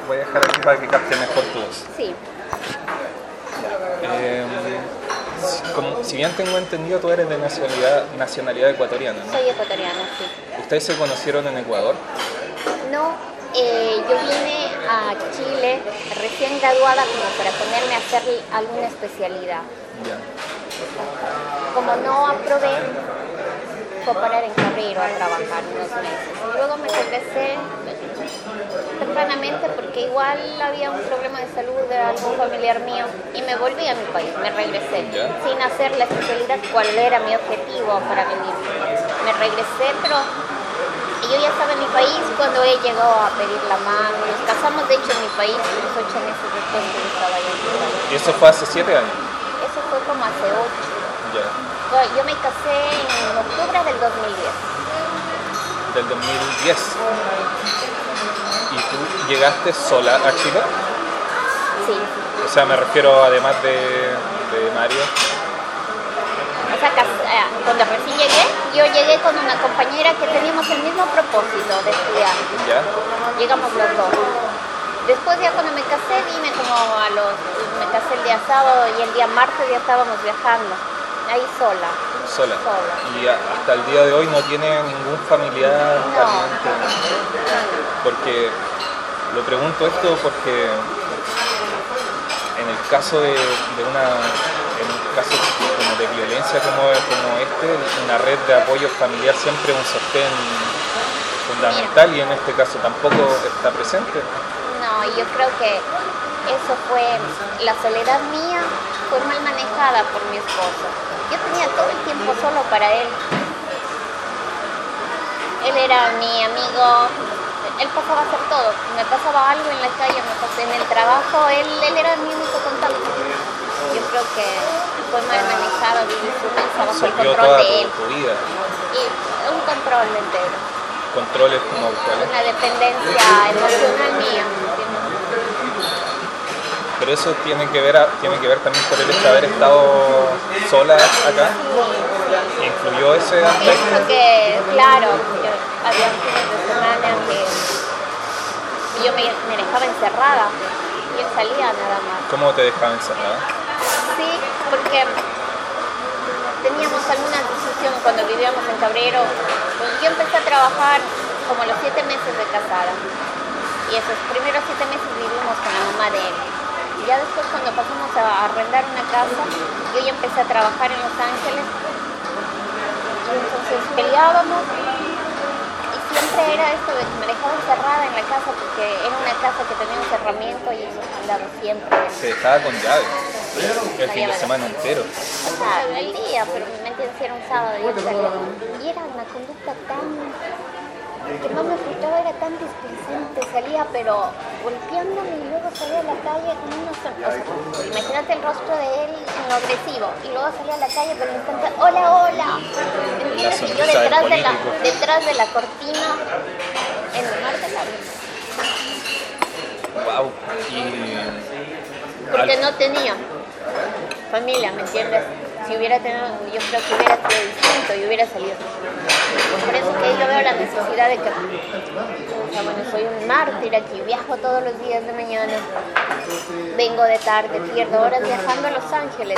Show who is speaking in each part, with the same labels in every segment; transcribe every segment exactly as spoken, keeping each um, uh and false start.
Speaker 1: voy a dejar aquí para que capte mejor tu voz.
Speaker 2: Sí.
Speaker 1: Eh, como, si bien tengo entendido, tú eres de nacionalidad, nacionalidad ecuatoriana, ¿no?
Speaker 2: Soy ecuatoriana, sí.
Speaker 1: ¿Ustedes se conocieron en Ecuador?
Speaker 2: No, eh, yo vine a Chile recién graduada como para ponerme a hacer alguna especialidad.
Speaker 1: Ya.
Speaker 2: Como no aprobé, fue a parar en Cabrero a trabajar unos meses. Luego me regresé tempranamente porque igual había un problema de salud de algún familiar mío y me volví a mi país, me regresé
Speaker 1: ¿Ya?
Speaker 2: sin hacer la especialidad cuál era mi objetivo para venir. Me regresé, pero yo ya estaba en mi país cuando él llegó a pedir la mano. Nos casamos de hecho en mi país unos ocho meses después que yo estaba allá en mi país.
Speaker 1: ¿Y eso fue hace siete años?
Speaker 2: Eso fue como hace ocho.
Speaker 1: Ya.
Speaker 2: Yo me casé en octubre del dos mil diez.
Speaker 1: Del dos mil diez. ¿Y tú llegaste sola a Chile?
Speaker 2: Sí.
Speaker 1: O sea, me refiero además de, de Mario.
Speaker 2: O sea, cuando recién llegué, yo llegué con una compañera que teníamos el mismo propósito de estudiar.
Speaker 1: ¿Ya?
Speaker 2: Llegamos los dos. Después ya cuando me casé, vine como a los... Me casé el día sábado y el día martes ya estábamos viajando. Ahí sola.
Speaker 1: Sola.
Speaker 2: Sola.
Speaker 1: Y a, hasta el día de hoy no tiene ningún familiar,
Speaker 2: No.
Speaker 1: pariente. Porque lo pregunto esto porque en el caso de, de una en un caso como de violencia como, como este, una red de apoyo familiar siempre es un sostén fundamental. Mira. Y en este caso tampoco está presente.
Speaker 2: No, yo creo que eso fue, la soledad mía fue mal manejada por mi esposo. Yo tenía todo el tiempo solo para él. Él era mi amigo, él pasaba a hacer todo. Me pasaba algo en la calle, me pasaba en el trabajo, él, él era mi único contacto. Yo creo que fue mal manejado, viví su vida bajo el control de él.
Speaker 1: Tu vida.
Speaker 2: Y un control entero.
Speaker 1: ¿Controles como cuáles?
Speaker 2: Una dependencia emocional mía.
Speaker 1: Pero eso tiene que ver a, tiene que ver también por el hecho de haber estado sola acá. Sí. ¿Influyó ese aspecto?
Speaker 2: Pienso que, claro, yo, había fines de semana que yo me, me dejaba encerrada. Yo salía nada más.
Speaker 1: ¿Cómo te dejaba encerrada?
Speaker 2: Sí, porque teníamos alguna discusión cuando vivíamos en Cabrero. Pues yo empecé a trabajar como los siete meses de casada. Y esos primeros siete meses vivimos con la mamá de él. Y ya después cuando pasamos a arrendar una casa, yo ya empecé a trabajar en Los Ángeles. Y entonces peleábamos. Y siempre era esto de que me dejaba encerrada en la casa porque era una casa que tenía un cerramiento y eso andaba siempre.
Speaker 1: Se dejaba con llave. El fin de semana entero.
Speaker 2: O sea, el día, pero me entiendes, era un sábado y yo salía. Y era una conducta tan... que no me gustaba, era tan displicente, salía pero golpeándome y luego salía a la calle con unos... O sea, imagínate el rostro de él en lo agresivo y luego salía a la calle pero intenta, hola, hola. ¿Entiendes? Y yo detrás de, la, detrás de la cortina en el mar de la vida.
Speaker 1: Wow. Y...
Speaker 2: Porque no tenía familia, ¿me entiendes? Si hubiera tenido, yo creo que hubiera sido distinto y hubiera salido. Por eso que yo veo la necesidad de que, o sea, bueno, soy un mártir aquí, viajo todos los días de mañana, vengo de tarde, pierdo horas viajando a Los Ángeles.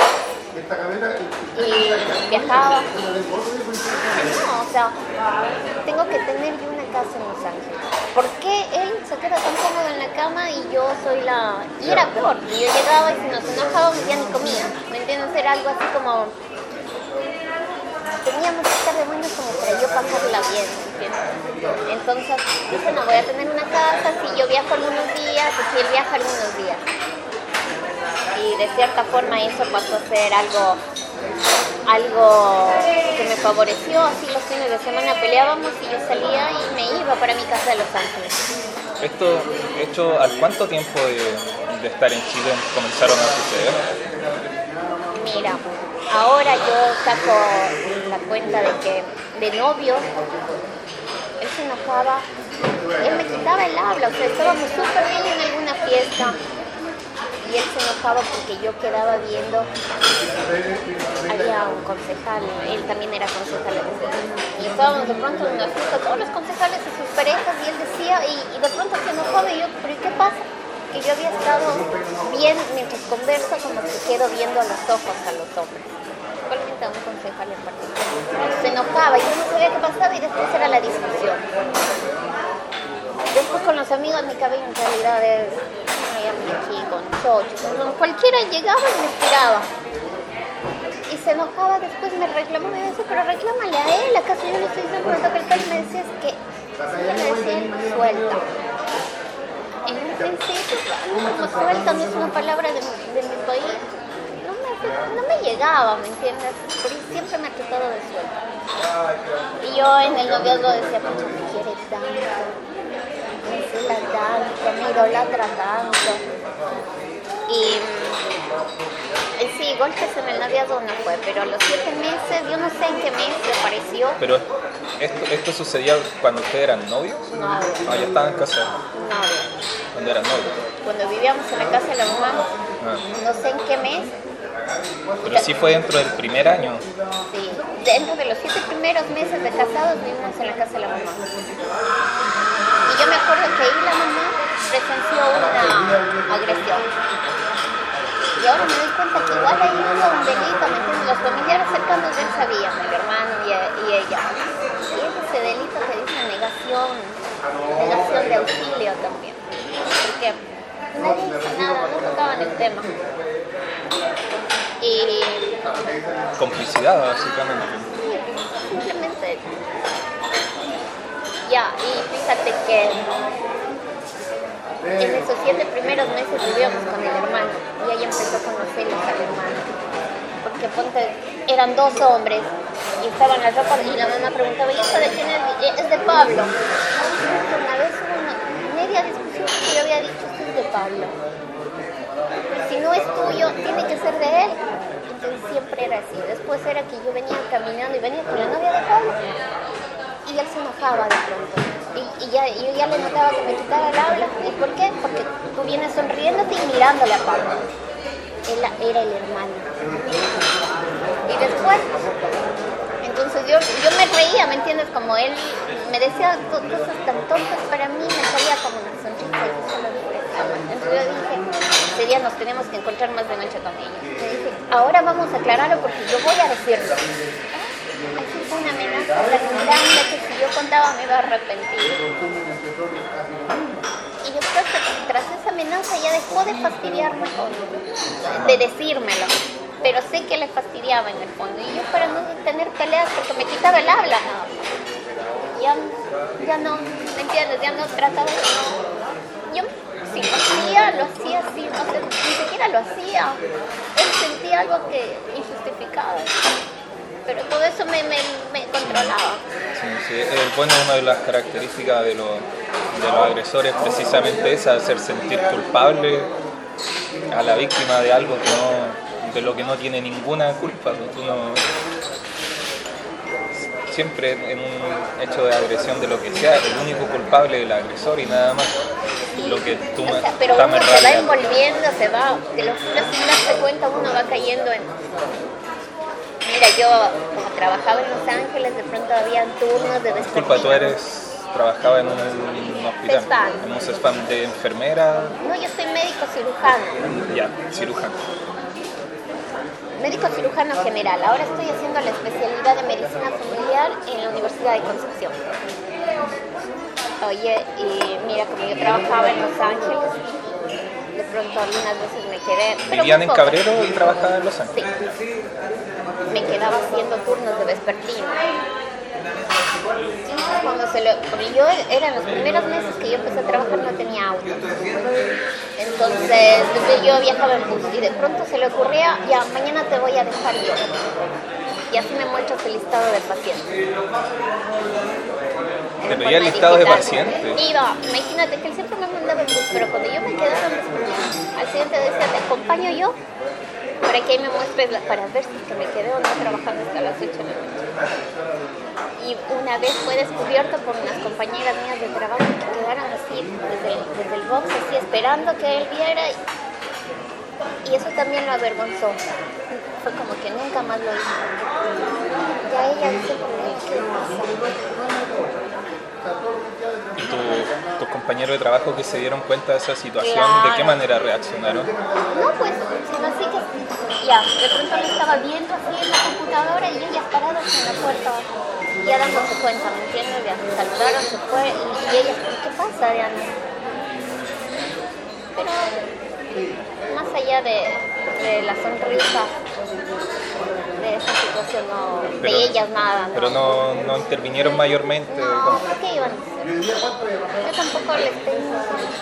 Speaker 2: Y viajaba. No, o sea, tengo que tener yo una casa en Los Ángeles. ¿Por qué él se queda tan cómodo en la cama y yo soy la... Y era peor, y yo llegaba y si nos enojábamos ya ni comía. ¿Me entiendes? Era algo así como... Teníamos que estar de buenas como para yo pasarla bien, ¿me entiendes? Entonces dije, no, voy a tener una casa, si yo viajo algunos días, o si él viaja algunos días. Y de cierta forma eso pasó a ser algo... algo que me favoreció, así los fines de semana peleábamos y yo salía y me iba para mi casa de Los Ángeles.
Speaker 1: ¿Esto hecho al cuánto tiempo de, de estar en Chile comenzaron a suceder?
Speaker 2: Mira, ahora yo saco la cuenta de que de novio, él se enojaba, él me quitaba el habla, o sea, estábamos súper bien en alguna fiesta. Y él se enojaba porque yo quedaba viendo, había un concejal, él también era concejal, y estábamos de pronto en una fiesta, todos los concejales y sus parejas, y él decía, y, y de pronto se enojaba, y yo, ¿pero qué pasa? había estado bien mientras converso, como que quedo viendo a los ojos a los hombres. Igualmente a un concejal en particular. Se enojaba, yo no sabía qué pasaba y después era la discusión. Después con los amigos mi cabello en realidad es aquí, con chocho, con cualquiera llegaba y me tiraba. Y se enojaba, después me reclamó, me decía, pero reclámale a él, ¿acaso yo le estoy diciendo que el pelo? Me decía, es que, yo le decía, él no suelta. En un principio, como suelta no es una palabra de, de mi país, no me, no me llegaba, ¿me entiendes? Pero siempre me ha tratado de suelta. Y yo en el noviazgo decía, pues me quiere tanto, me cela tanto, me idolatra tanto. Y eh, sí, golpes en el noviazgo no fue, pero a los siete meses, yo no sé en qué mes le apareció.
Speaker 1: Pero esto, esto sucedía cuando ustedes eran novios.
Speaker 2: No,
Speaker 1: ah, ya estaban casados.
Speaker 2: No.
Speaker 1: Cuando eran novios.
Speaker 2: Cuando vivíamos en la casa de la mamá,
Speaker 1: Ah.
Speaker 2: no sé en qué mes.
Speaker 1: Pero sí fue dentro del primer año.
Speaker 2: Sí, dentro de los siete primeros meses de casados vivimos en la casa de la mamá. Y yo me acuerdo que ahí la mamá presenció una agresión. Y ahora me doy cuenta que igual ahí hubo un delito, ¿me entiendes? Los familiares cercanos de él sabían, el hermano y, y ella. Y es ese delito que dice negación, negación de auxilio también. Porque nadie hizo nada, no tocaban el tema. Y
Speaker 1: complicidad, básicamente.
Speaker 2: Simplemente. Ya, y fíjate que en esos siete primeros meses vivíamos con el hermano y ella empezó a conocerlos al hermano. Porque ponte, eran dos hombres y estaban las ropas y la mamá preguntaba, ¿y esto de quién es? Es de Pablo. Una vez hubo una media discusión que yo había dicho, esto es de Pablo. Si no es tuyo, tiene que ser de él. Entonces siempre era así. Después era que yo venía caminando y venía con la novia de Pablo y él se enojaba de pronto. Y, y ya, yo ya le notaba que me quitaba el habla. ¿Y por qué? Porque tú vienes sonriéndote y mirándole a Pablo. Él era el hermano. Y después, entonces yo, yo me reía, ¿me entiendes? Como él me decía cosas tan tontas para mí, me salía como una sonrisa y yo solo dije, entonces yo dije, ese día nos tenemos que encontrar más de noche con ellos. Le dije, ahora vamos a aclararlo porque yo voy a decirlo. Así fue una amenaza tan grande que si yo contaba me iba a arrepentir. Y yo creo que tras esa amenaza ya dejó de fastidiarme, de decírmelo. Pero sé que le fastidiaba en el fondo. Y yo para no tener peleas porque me quitaba el habla, no. Ya, ya no, ¿me entiendes? Ya no trataba de... No. Yo si lo hacía, lo hacía así, no sé, ni siquiera lo hacía. Él sentía algo que injustificado. Pero todo eso me, me, me controlaba.
Speaker 1: Sí, sí. Eh, bueno, una de las características de, lo, de los agresores es precisamente esa, hacer sentir culpable a la víctima de algo que no, de lo que no tiene ninguna culpa. Tú no, siempre en un hecho de agresión de lo que sea, el único culpable es el agresor y nada más.
Speaker 2: Sí.
Speaker 1: Lo que tú
Speaker 2: o sea, pero uno se va envolviendo, se va, te lo juro, sin darse cuenta uno va cayendo en... Mira, yo como trabajaba en Los Ángeles, de pronto había turnos de vespertina.
Speaker 1: Disculpa, tú eres, trabajaba en un, un hospital,
Speaker 2: CESFAM.
Speaker 1: en un CESFAM de enfermera.
Speaker 2: No, yo soy médico cirujano.
Speaker 1: Ya, cirujano.
Speaker 2: Médico cirujano general. Ahora estoy haciendo la especialidad de medicina familiar en la Universidad de Concepción. Oye, y mira, como yo trabajaba en Los Ángeles, de pronto algunas veces me quedé... pero
Speaker 1: ¿Vivían
Speaker 2: muy
Speaker 1: en
Speaker 2: poco.
Speaker 1: Cabrero y trabajaban en Los Ángeles?
Speaker 2: Sí. Me quedaba haciendo turnos de vespertina. Entonces, cuando se lo, porque yo eran los primeros meses que yo empecé a trabajar, no tenía auto. Entonces, entonces yo viajaba en bus y de pronto se le ocurría, ya, mañana te voy a dejar yo. Y así me muestras el listado de pacientes.
Speaker 1: ¿Te pedía el listado de pacientes?
Speaker 2: Iba, imagínate que él siempre me mandaba en bus, pero cuando yo me quedaba en bus, al siguiente decía, te acompaño yo, para que ahí me muestres, la, para ver si que me quedé o no trabajando hasta las ocho de la noche. Y una vez fue descubierto por unas compañeras mías de trabajo que quedaron así, desde el, desde el box, así esperando que él viera. Y, y eso también lo avergonzó. Fue como que nunca más lo hizo. Ya ella dice, ¿qué pasa?
Speaker 1: ¿Y tu, tu tus compañeros de trabajo que se dieron cuenta de esa situación,
Speaker 2: Claro.
Speaker 1: ¿de qué manera reaccionaron?
Speaker 2: No, pues, sino así que ya, de pronto me estaba viendo así en la computadora y ellas paradas en la puerta, ya dándose cuenta, ¿me entiendes? Ya me saludaron, se fue, y ellas, ¿qué pasa, Diana? Pero más allá de, de la sonrisa de esa situación, no,
Speaker 1: Pero-
Speaker 2: de ellas nada, ¿no?
Speaker 1: Pero no, no intervinieron mayormente.
Speaker 2: No, ¿por qué iban a hacer? Yo tampoco les tengo.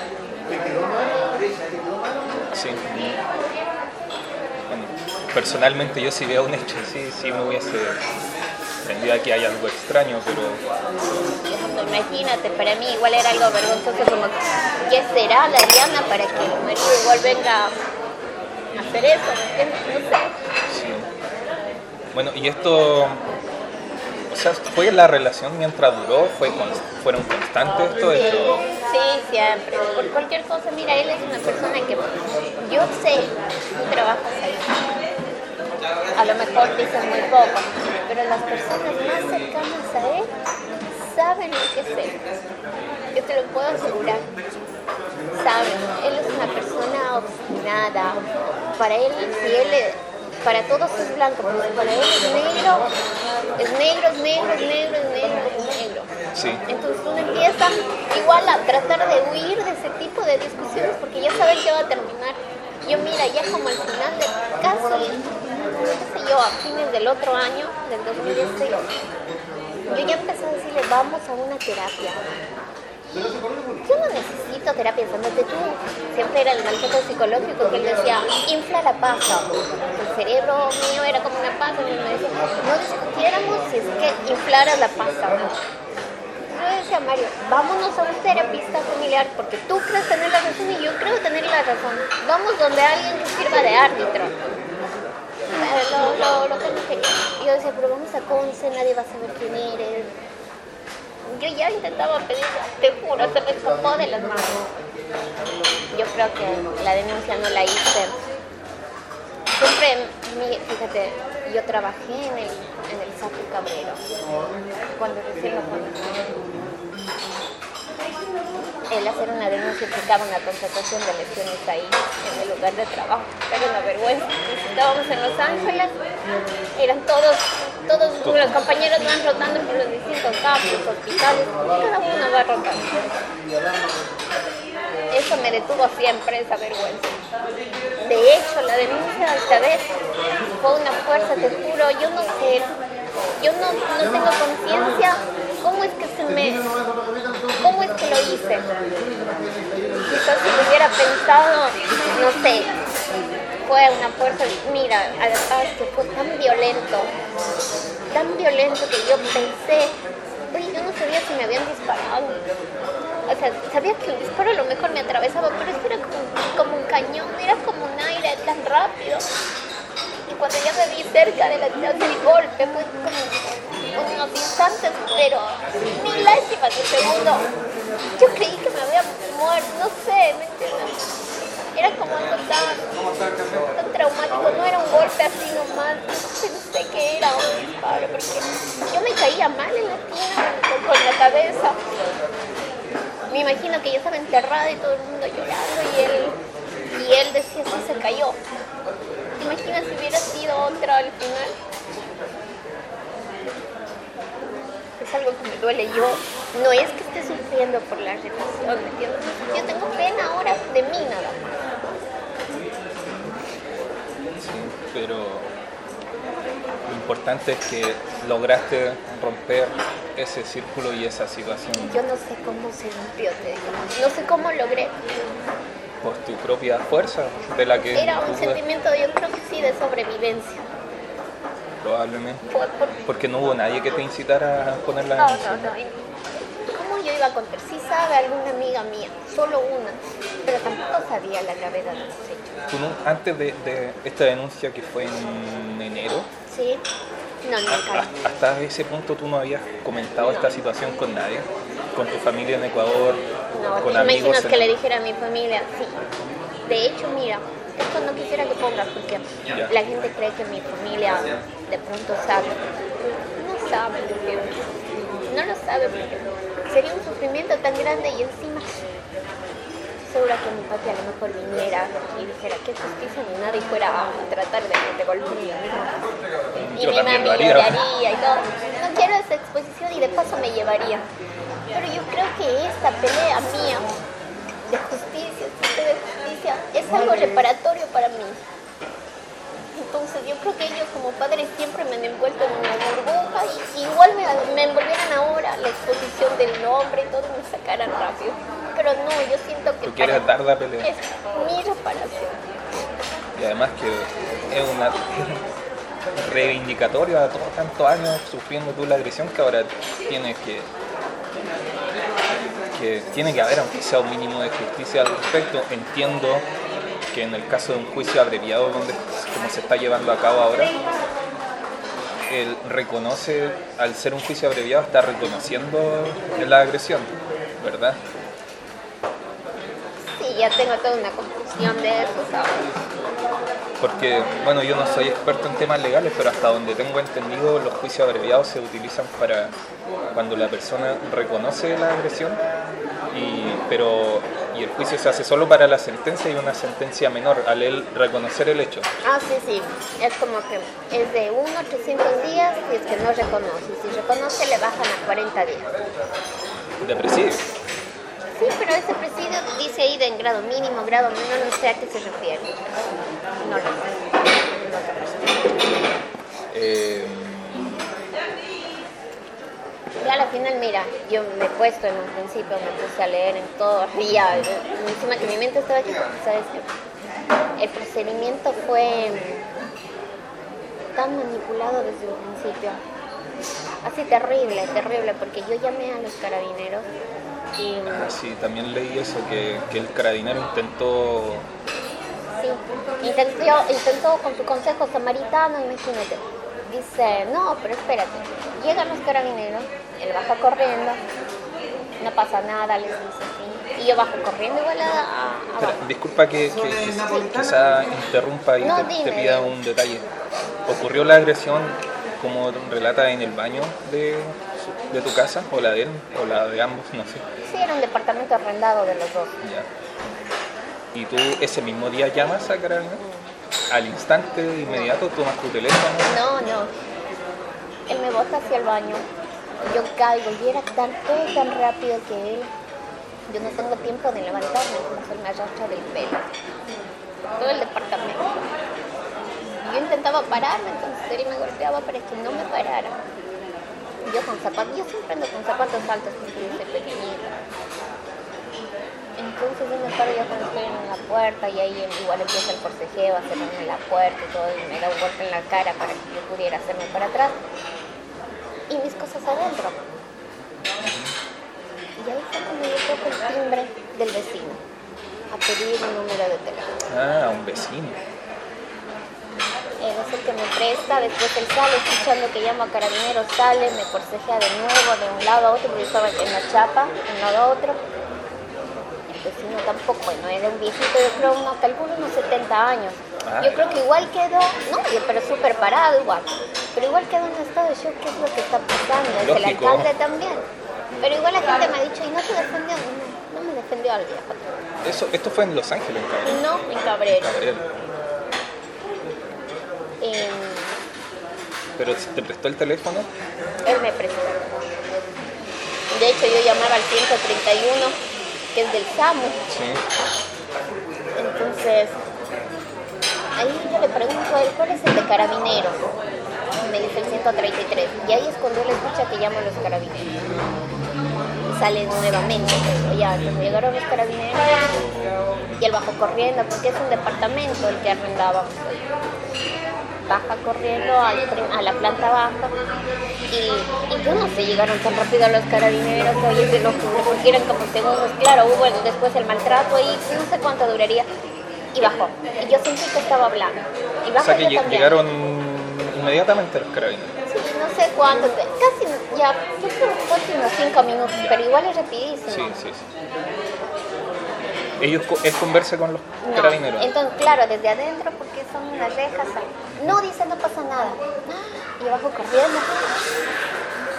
Speaker 1: Sí. Bueno, personalmente yo si veo un hecho así, sí me hubiese entendido que hay algo extraño, pero
Speaker 2: Imagínate, para mí igual era algo vergonzoso, como, ¿qué será la Diana para que el marido igual venga a hacer eso? ¿Me entiendes? No sé.
Speaker 1: sí. Bueno, y esto, o sea, ¿fue la relación mientras duró? ¿Fue con- ¿Fueron constantes esto?
Speaker 2: Sí,
Speaker 1: esto?
Speaker 2: sí, siempre. Por cualquier cosa, mira, él es una persona que yo sé, tú trabajas ahí. A lo mejor dices muy poco, pero las personas más cercanas a él saben lo que es él. Yo te lo puedo asegurar. Saben, él es una persona obstinada. Para él, si él es, para todos es blanco, pero para él es negro, es negro, es negro, es negro, es negro, es negro.
Speaker 1: Sí.
Speaker 2: Entonces uno empieza igual a tratar de huir de ese tipo de discusiones porque ya saben que va a terminar. Yo mira, ya como al final del caso, qué sé yo, a fines del otro año, del dos mil dieciséis, yo ya empecé a decirle, vamos a una terapia. Yo no necesito terapia, pensándote tú. Siempre era el manejo psicológico que él decía, infla la pasa. El cerebro mío era como una pasa, y me decía, no discutiéramos si es que inflara la pasa. Yo decía, Mario, vámonos a un terapista familiar porque tú crees tener la razón y yo creo tener la razón. Vamos donde alguien que sirva de árbitro. Eh, Lo, lo, lo que no quería. Y yo decía, pero vamos a Conce, nadie va a saber quién eres. Yo ya intentaba pedir, te juro, se me escapó de las manos. Yo creo que la denuncia no la hice. Siempre, mi- fíjate, yo trabajé en el, en el Saco Cabrero, cuando recién lo conocí. El hacer una denuncia implicaba una constatación de lesiones ahí, en el lugar de trabajo. Era una vergüenza. Estábamos en Los Ángeles, eran todos, todos los compañeros van rotando por los distintos campos, hospitales, cada uno va rotando. Eso me detuvo siempre, esa vergüenza. De hecho, la denuncia esta vez fue una fuerza, te juro, yo no sé, yo no, no tengo conciencia cómo es que se me, cómo es que lo hice. Quizás si lo hubiera pensado, no sé, fue una fuerza, mira, además que fue tan violento, tan violento que yo pensé, oye, yo no sabía si me habían disparado. O sea, sabía que el disparo a lo mejor me atravesaba, pero esto era como, como un cañón, era como un aire tan rápido. Y cuando ya me vi cerca de la del golpe, fue como unos instantes, pero milésimas de segundo. Yo creí que me había muerto, no sé, ¿me entiendes? Era como algo tan, tan traumático, no era un golpe así nomás, pensé que era un disparo, porque yo me caía mal en la esquina con, con la cabeza. Me imagino que yo estaba enterrada y todo el mundo llorando y él, y él decía, sí, se cayó. ¿Te imaginas si hubiera sido otra al final? Es algo que me duele. Yo no es que esté sufriendo por la relación, ¿me entiendes? Yo tengo pena ahora de mí nada más.
Speaker 1: Sí, pero lo importante es que lograste romper ese círculo y esa situación
Speaker 2: Yo no sé cómo se rompió, te digo. No sé cómo logré.
Speaker 1: por tu propia fuerza, de la que
Speaker 2: Era un
Speaker 1: tú-
Speaker 2: sentimiento, yo creo que sí, de sobrevivencia.
Speaker 1: probablemente,
Speaker 2: Fue por...
Speaker 1: porque no hubo nadie que te incitara a poner la
Speaker 2: No,
Speaker 1: denuncia.
Speaker 2: no, no. ¿Cómo yo iba a contar? Sí sabe alguna amiga mía, solo una, pero tampoco sabía la gravedad de los hechos.
Speaker 1: Tú no- antes de, de esta denuncia que fue en enero,
Speaker 2: ¿Sí? No, nunca.
Speaker 1: a- hasta ese punto tú no habías comentado esta situación con nadie, con tu familia en Ecuador,
Speaker 2: No,
Speaker 1: con
Speaker 2: ¿te
Speaker 1: amigos.
Speaker 2: imaginas
Speaker 1: en-
Speaker 2: que le dijera a mi familia? Sí. De hecho, mira, esto no quisiera que pongas porque
Speaker 1: Ya.
Speaker 2: la gente cree que mi familia de pronto sabe. No saben lo que no lo sabe, porque sería un sufrimiento tan grande y encima segura que mi papi a lo mejor viniera y dijera que justicia ni nada y fuera a tratar de, de golpearme y
Speaker 1: Yo
Speaker 2: mi
Speaker 1: también
Speaker 2: mami
Speaker 1: lo haría.
Speaker 2: lloraría y todo. No quiero esa exposición y de paso me llevaría. Pero yo creo que esta pelea mía de justicia, de justicia, es algo reparatorio para mí. Entonces yo creo que ellos como padres siempre me han envuelto en una burbuja y igual me, me envolvieran ahora la exposición del nombre y todo y me sacaran rápido. Pero no, yo siento que
Speaker 1: Tú quieres
Speaker 2: para
Speaker 1: dar la pelea.
Speaker 2: es mi reparación.
Speaker 1: Y además que es una reivindicatoria a todos tantos años sufriendo tú la agresión que ahora tienes que que tiene que haber aunque sea un mínimo de justicia al respecto. Entiendo que en el caso de un juicio abreviado donde como se está llevando a cabo ahora, él reconoce, al ser un juicio abreviado, está reconociendo la agresión, ¿verdad?
Speaker 2: Sí, ya tengo toda una conclusión de eso, ¿sabes?
Speaker 1: Porque, bueno, yo no soy experto en temas legales, pero hasta donde tengo entendido, los juicios abreviados se utilizan para cuando la persona reconoce la agresión, y, pero, y el juicio se hace solo para la sentencia y una sentencia menor, al él reconocer el hecho.
Speaker 2: Ah, sí, sí. Es como que es de uno a trescientos días y es que no reconoce. Si reconoce, le bajan a cuarenta días.
Speaker 1: De presidio.
Speaker 2: Sí, pero ese presidio dice ahí de en grado mínimo, grado menor, no sé a qué se refiere. No lo sé.
Speaker 1: Eh,
Speaker 2: Y a la final, mira, yo me he puesto en un principio, me puse a leer en todo, y ya, encima que mi mente estaba aquí, ¿sabes qué? El procedimiento fue tan manipulado desde un principio. Así terrible, terrible, porque yo llamé a los carabineros y...
Speaker 1: ah, sí, también leí eso, que, que el carabinero intentó...
Speaker 2: Sí, intentó, intentó con su consejo samaritano, imagínate. Dice, no, pero espérate, llegan los carabineros, él baja corriendo, no pasa nada, les dice así, y yo bajo corriendo igual a... a
Speaker 1: Espera, disculpa que, que, que quizá interrumpa y
Speaker 2: No,
Speaker 1: te,
Speaker 2: dime,
Speaker 1: te pida
Speaker 2: dime.
Speaker 1: un detalle. ¿Ocurrió la agresión como relata en el baño de, de tu casa, o la de él, o la de ambos, no sé?
Speaker 2: Sí, era un departamento arrendado de los dos.
Speaker 1: Ya. ¿Y tú ese mismo día llamas a Carabineros? ¿Al instante, de inmediato, tomas tu teléfono?
Speaker 2: No, no. Él me bota hacia el baño. Yo caigo y era tan, todo tan rápido que él... Yo no tengo tiempo de levantarme, entonces él me arrastra del pelo. Todo el departamento. Yo intentaba pararme, entonces él me golpeaba para que no me parara. Yo con zapatos, yo siempre ando con zapatos altos porque yo soy pequeñita. Entonces yo me paro ya cuando estoy en la puerta y ahí igual empieza el forcejeo a cerrarme la puerta y todo, y me da un golpe en la cara para que yo pudiera hacerme para atrás. Y mis cosas adentro. Y ahí fue cuando yo toco el timbre del vecino a pedir un número de teléfono.
Speaker 1: Ah, un vecino.
Speaker 2: Él es el que me presta, después él sale escuchando que llamo a carabineros, sale, me forcejea de nuevo de un lado a otro, porque yo estaba en la chapa, de un lado a otro. El vecino tampoco, bueno, era un viejito, yo creo, unos, calculo unos setenta años.
Speaker 1: Ah.
Speaker 2: Yo creo que igual quedó, no, pero súper parado igual, pero igual quedó en un estado de shock, ¿qué es lo que está pasando? Es el
Speaker 1: Lógico.
Speaker 2: alcalde también. Pero igual la gente me ha dicho, ¿y no te defendió? No, no me defendió al viejo.
Speaker 1: Eso, esto fue en Los Ángeles, cabrón.
Speaker 2: No, en Cabrera.
Speaker 1: Cabrera.
Speaker 2: Eh,
Speaker 1: Pero si te prestó el teléfono,
Speaker 2: él me prestó. De hecho, yo llamaba al ciento treinta y uno, que es del SAMU.
Speaker 1: sí.
Speaker 2: Entonces, ahí yo le pregunto a él, ¿cuál es el de carabineros? Me dice el ciento treinta y tres. Y ahí es cuando él escucha que llaman los carabineros. Y sale nuevamente. Pues, ya, entonces llegaron los carabineros y él bajó corriendo, porque es un departamento el que arrendábamos ahí. Baja corriendo al prim- a la planta baja y, y yo no sé, llegaron tan rápido los carabineros, oye, se lo juro, porque eran como segundos, claro, hubo el- después el maltrato ahí, no sé cuánto duraría, y bajó, y yo sentí que estaba hablando, y
Speaker 1: O
Speaker 2: bajo
Speaker 1: sea que
Speaker 2: yo
Speaker 1: lle-
Speaker 2: también.
Speaker 1: llegaron inmediatamente los carabineros.
Speaker 2: Sí, no sé cuánto, casi, ya, yo creo que fue unos cinco minutos, pero igual es rapidísimo.
Speaker 1: Sí, sí, sí. Ellos, co- él conversa con los
Speaker 2: No,
Speaker 1: carabineros.
Speaker 2: entonces, claro, desde adentro, porque son unas rejas. No, dice, no pasa nada. Y yo bajo corriendo.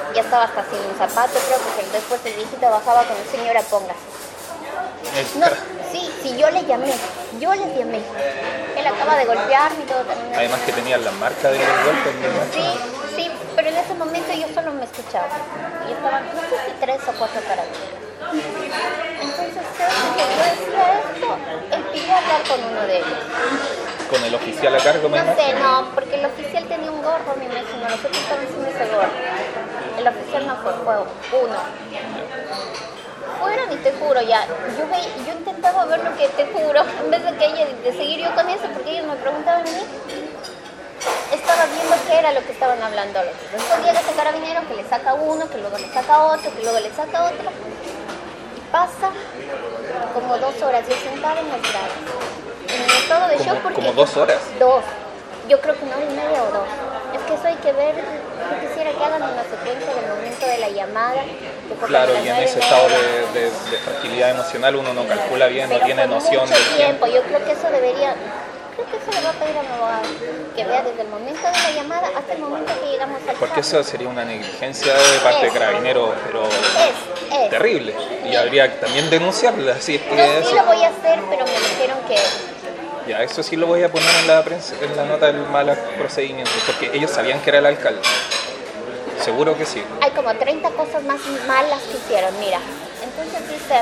Speaker 2: Ya estaba hasta sin un zapato, creo que después el viejito bajaba con señora póngase. No, sí, sí, yo le llamé, yo le llamé. Él acaba de golpearme y todo también.
Speaker 1: Además que tenían las marcas de los golpes.
Speaker 2: Sí, sí, pero en ese momento yo solo me escuchaba. Y estaban, no sé si tres o cuatro carabineros. Entonces, cuando yo decía esto, él pidió hablar con uno de ellos.
Speaker 1: ¿Con el oficial a cargo, me
Speaker 2: No sé, no, porque el oficial tenía un gorro, me imagino, nosotros estábamos sin ese gorro. El oficial no fue, fue uno. Fueron y te juro ya, yo, ve, yo intentaba ver lo que te juro, en vez de que ella, de seguir yo con eso, porque ellos me preguntaban a mí, estaba viendo qué era lo que estaban hablando los otros. Después llega ese carabinero que le saca uno, que luego le saca otro, que luego le saca otro, y pasa como dos horas, yo sentada en las gradas, en un estado de shock porque...
Speaker 1: ¿Como dos horas?
Speaker 2: Dos, yo creo que una hora y media o dos. Es que eso hay que ver, yo quisiera que hagan una secuencia del momento de la llamada.
Speaker 1: Claro, y en ese estado de, de, de fragilidad emocional uno no calcula bien, no tiene noción del
Speaker 2: tiempo. Yo creo que eso debería, creo que eso le va a pedir a mi abogado, que vea desde el momento de la llamada hasta el momento que llegamos al
Speaker 1: Porque eso sería una negligencia de parte de Carabineros, pero
Speaker 2: es, es.
Speaker 1: terrible. Y habría también denunciarla, así es que
Speaker 2: no,
Speaker 1: eso...
Speaker 2: sí lo voy a hacer, pero me dijeron que...
Speaker 1: Ya, eso sí lo voy a poner en la prensa, en la nota del mal procedimiento, porque ellos sabían que era el alcalde. Seguro que sí.
Speaker 2: Hay como treinta cosas más malas que hicieron, mira. Entonces dice,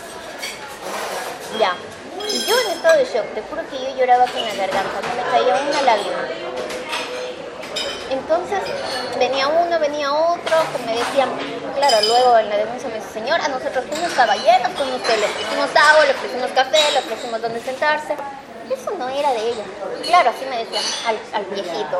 Speaker 2: ya. Y yo en estado de shock, te juro que yo lloraba con la garganta, no me caía una lágrima. Entonces venía uno, venía otro, que me decían, claro, luego en la denuncia me dice, señora, nosotros fuimos caballeros con usted, le ofrecimos agua, le ofrecimos café, le ofrecimos donde sentarse. Eso no era de ella. Claro, así me decían al, al viejito.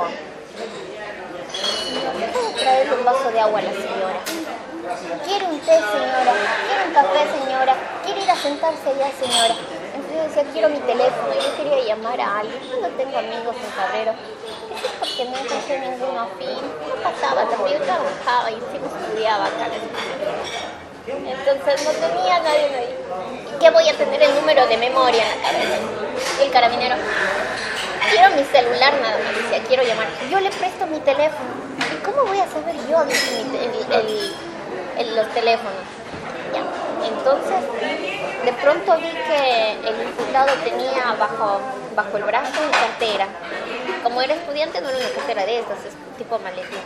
Speaker 2: ¿Le puedo traerle un vaso de agua a la señora? ¿Quiere un té, señora? ¿Quiere un café, señora? ¿Quiere ir a sentarse allá, señora? Entonces yo decía, quiero mi teléfono. Yo quería llamar a alguien. Yo no tengo amigos en Cabrero. Eso es porque no encontré ninguno afín. No pasaba también. Yo trabajaba y encima estudiaba acá. Entonces no tenía nadie ahí. ¿Qué voy a tener el número de memoria en la cabeza? Y el carabinero, quiero mi celular, nada más decía, quiero llamar. Yo le presto mi teléfono. ¿Y cómo voy a saber yo dice, mi, el, el, el, los teléfonos? Ya. Entonces, de pronto vi que el imputado tenía bajo, bajo el brazo una cartera. Como era estudiante, no era una cartera de estas, es tipo maletín.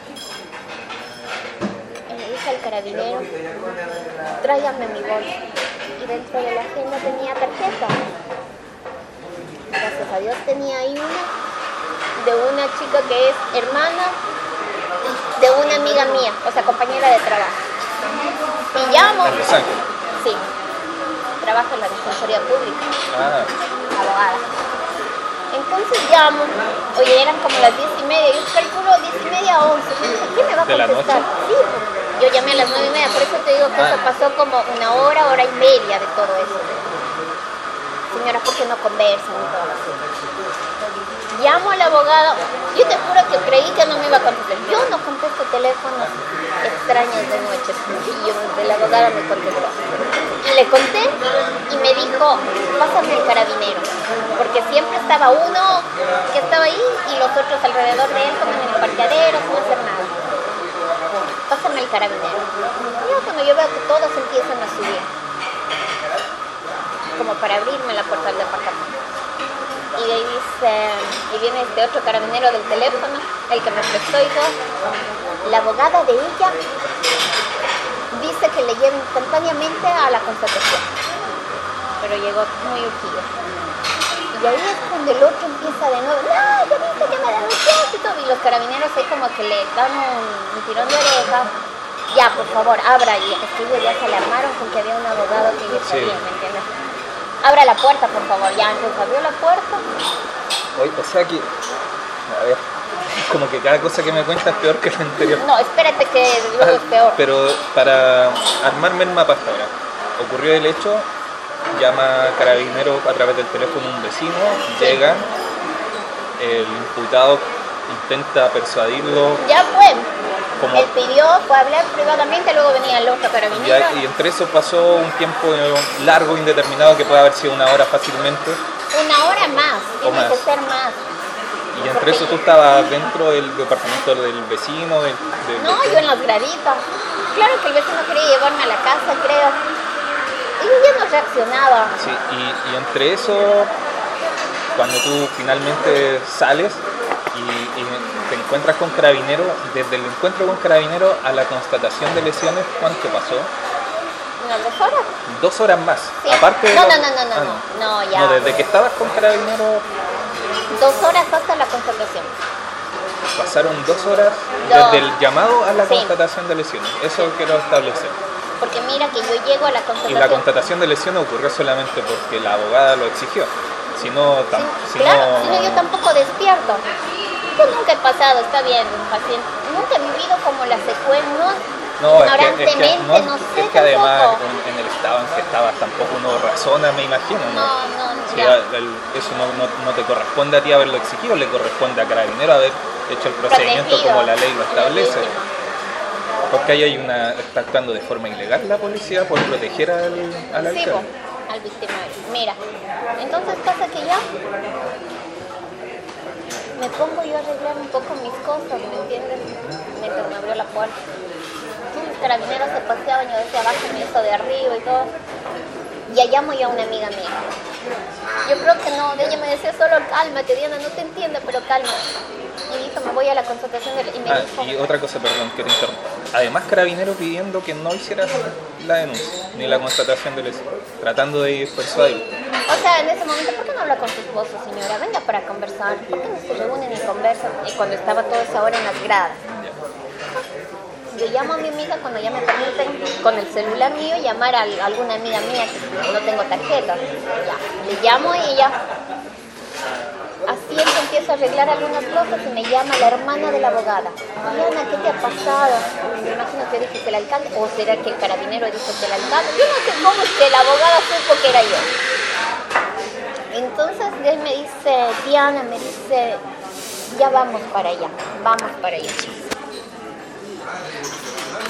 Speaker 2: Y le dije al carabinero, tráigame mi bolsa. Y dentro de la agenda tenía tarjeta. Gracias a Dios tenía ahí una de una chica que es hermana de una amiga mía, o sea, compañera de trabajo. Y llamo.
Speaker 1: ¿En Los Ángeles?
Speaker 2: Sí, trabaja en la Defensoría Pública.
Speaker 1: Ah.
Speaker 2: Abogada. Entonces llamo, oye, eran como las diez y media, yo calculo diez y media a once. ¿Quién me va a
Speaker 1: ¿De la
Speaker 2: contestar?
Speaker 1: noche?
Speaker 2: Sí, yo llamé a las nueve y media, por eso te digo que
Speaker 1: ah.
Speaker 2: eso pasó como una hora, hora y media de todo eso. Señora, ¿por qué no conversan y todo así? Llamo al abogado, yo te juro que creí que no me iba a contestar. Yo no contesto teléfonos extraños de noche, y yo, el abogado me contestó. Y le conté y me dijo, pásame el carabinero, porque siempre estaba uno que estaba ahí y los otros alrededor de él como en el parqueadero, sin hacer nada. Pásame el carabinero. Y yo cuando yo veo que todos empiezan a subir, como para abrirme la puerta del departamento. Y ahí dice, y viene este otro carabinero del teléfono, el que me prestó y todo. La abogada de ella dice que le lleve instantáneamente a la constatación. Pero llegó muy urgido. Y ahí es cuando el otro empieza de nuevo, no, ya viste que me denunciaste y todo. Y los carabineros ahí como que le dan un, un tirón de oreja. Ya, por favor, abra. Y es que ellos ya se alarmaron con que había un abogado que ellos sabían, ¿me entiendes? Abra la puerta, por favor. Ya, entonces abrió la puerta.
Speaker 1: Oye, o sea que, a ver, como que cada cosa que me cuentas es peor que la anterior.
Speaker 2: No, espérate que luego es peor.
Speaker 1: Pero para armarme el mapa hasta ahora, ocurrió el hecho, llama Carabineros a través del teléfono un vecino, sí. Llega, el imputado intenta persuadirlo.
Speaker 2: Ya fue.
Speaker 1: Como,
Speaker 2: él pidió, fue a hablar privadamente, luego venía el otro carabinero.
Speaker 1: Y, y entre eso pasó un tiempo largo, indeterminado, que puede haber sido una hora fácilmente.
Speaker 2: Una hora más, tiene
Speaker 1: más.
Speaker 2: que ser más.
Speaker 1: Y entre eso tú estabas dentro del departamento del vecino, del, del
Speaker 2: No,
Speaker 1: vecino.
Speaker 2: yo en las graditas. Claro que el vecino quería llevarme a la casa, creo. Y yo ya no reaccionaba.
Speaker 1: Sí, y, y entre eso, cuando tú finalmente sales y, y te encuentras con Carabineros, desde el encuentro con Carabineros a la constatación de lesiones, ¿cuánto pasó?
Speaker 2: ¿Unas dos horas?
Speaker 1: Dos horas más.
Speaker 2: Sí.
Speaker 1: Aparte de
Speaker 2: No,
Speaker 1: lo-
Speaker 2: no, no, no, no,
Speaker 1: ah,
Speaker 2: no, no, ya.
Speaker 1: No, desde que estabas con Carabineros
Speaker 2: Dos horas hasta la constatación.
Speaker 1: pasaron dos horas
Speaker 2: Dos.
Speaker 1: desde el llamado a la
Speaker 2: Sí.
Speaker 1: constatación de lesiones. Eso quiero establecer.
Speaker 2: Porque mira que yo llego a la
Speaker 1: Y la
Speaker 2: constatación.
Speaker 1: constatación de lesiones ocurrió solamente porque la abogada lo exigió. Si no, tam-
Speaker 2: Sí,
Speaker 1: si
Speaker 2: claro,
Speaker 1: no,
Speaker 2: si no, yo tampoco despierto. Yo nunca he pasado, está bien, paciente. Nunca he vivido como la secuela, no,
Speaker 1: No, es que, es que,
Speaker 2: ignorantemente,
Speaker 1: no,
Speaker 2: no, sé
Speaker 1: es que además
Speaker 2: tampoco.
Speaker 1: en, en el estado en que estabas tampoco uno razona, me imagino. ¿no?
Speaker 2: No, no,
Speaker 1: Si
Speaker 2: ya.
Speaker 1: el- eso no, no, no te corresponde a ti haberlo exigido, le corresponde a Carabinero haber hecho el procedimiento
Speaker 2: Protegido,
Speaker 1: como la ley lo establece.
Speaker 2: legítimo.
Speaker 1: Porque ahí hay una, está actuando de forma ilegal la policía por proteger al, al
Speaker 2: Sí,
Speaker 1: alcalde.
Speaker 2: po, al victimario. Mira, entonces pasa que ya me pongo yo a arreglar un poco mis cosas, ¿me entiendes? Mientras me abrió la puerta. Los carabineros se paseaban, yo decía, bájame eso de arriba y todo. Y allá llamo yo a una amiga mía. Yo creo que no, ella me decía solo cálmate, Diana, no te entiendo, pero cálmate. Y dijo, me voy a la consultación de la... Y me
Speaker 1: Ah,
Speaker 2: dijo,
Speaker 1: y otra cosa, perdón, que te interrumpa. Además, Carabineros pidiendo que no hicieras la denuncia, ni la constatación de lesión, tratando de persuadir.
Speaker 2: o sea, en ese momento, ¿por qué no habla con su esposo, señora? Venga para conversar. ¿Por qué no se reúnen y conversan? Y cuando estaba toda esa hora en las gradas. Yo llamo a mi amiga cuando ya me permiten con el celular mío llamar a alguna amiga mía que no tengo tarjeta. Ya, le llamo y ella así es que empiezo a arreglar algunas cosas y me llama la hermana de la abogada. Diana, ¿qué te ha pasado? Me imagino que dice que el alcalde, o será que el carabinero dice que el alcalde. Yo no sé cómo es que la abogada supo que era yo. Entonces él me dice, Diana, me dice, ya vamos para allá, vamos para allá.